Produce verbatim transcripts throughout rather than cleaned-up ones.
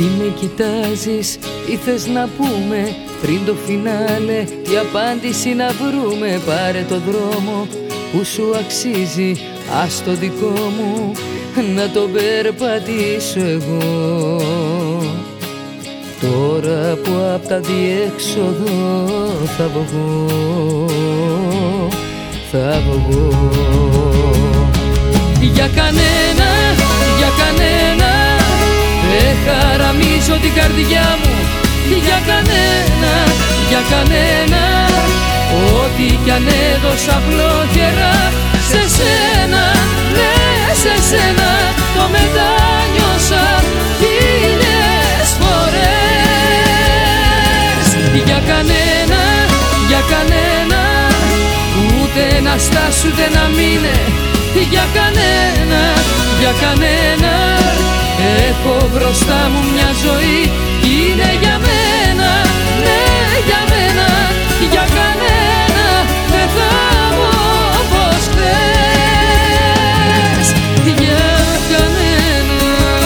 Τι με κοιτάζεις, τι θες να πούμε, πριν το φινάλε η απάντηση να βρούμε. Πάρε το δρόμο που σου αξίζει, ας το δικό μου να τον περπατήσω εγώ. Τώρα που απ' τα διέξοδο θα βγω, θα βγω. Για κανένα, για κανένα δεν χαραμίζω την καρδιά μου. Για κανένα, για κανένα, ό,τι κι αν έδωσα απλόχερα σε σένα, ναι σε σένα το μετάνιωσα χίλιες φορές. Για κανένα, για κανένα, ούτε να στάσου ούτε να μείνε. Για κανένα, για κανένα, έχω μπροστά μου μια ζωή, είναι για μένα, ναι για μένα. Για κανένα δεν θα πω όπως χθες. Για κανένα.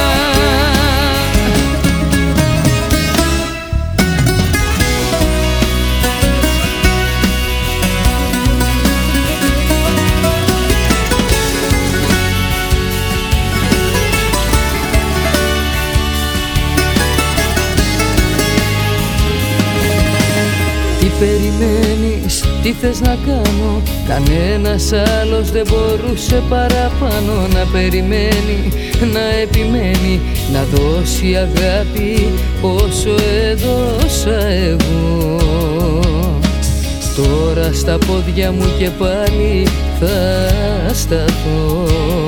Τι περιμένεις, τι θες να κάνω, κανένας άλλος δεν μπορούσε παραπάνω να περιμένει, να επιμένει, να δώσει αγάπη όσο έδωσα εγώ. Τώρα στα πόδια μου και πάλι θα σταθώ,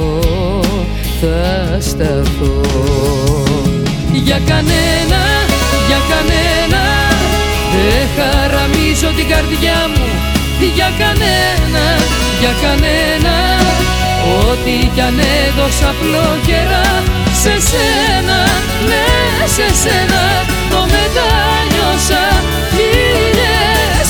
θα σταθώ. Για κανένα, για κανένα δεν χαραμίζω την καρδιά μου. Για κανένα, για κανένα, ό,τι κι αν έδωσα απλόχερα σε σένα, ναι σε σένα το μετάνιωσα χίλιες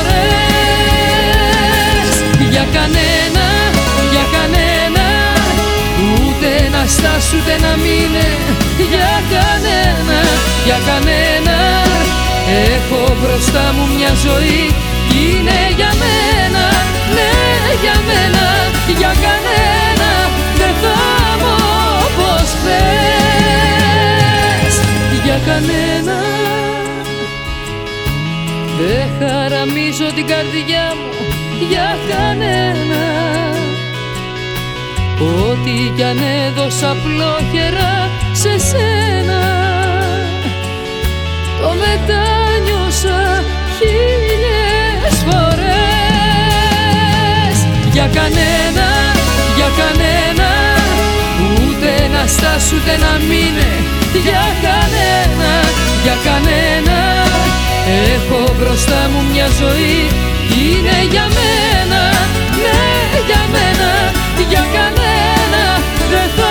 φορές. Για κανένα, για κανένα, ούτε να στάσου ούτε να μείνε. Για κανένα, για κανένα, έχω μπροστά μου μια ζωή, είναι για μένα, ναι για μένα. Για κανένα δεν θα πω όπως χθες. Για κανένα δεν χαραμίζω την καρδιά μου. Για κανένα, ό,τι κι αν έδωσα απλόχερα σε σένα το μετάνιωσα χίλιες φορές. Για κανένα, για κανένα, ούτε να στάσου ούτε να μείνε. Για κανένα, για κανένα, έχω μπροστά μου μια ζωή, είναι για μένα, ναι για μένα. Για κανένα δεν θα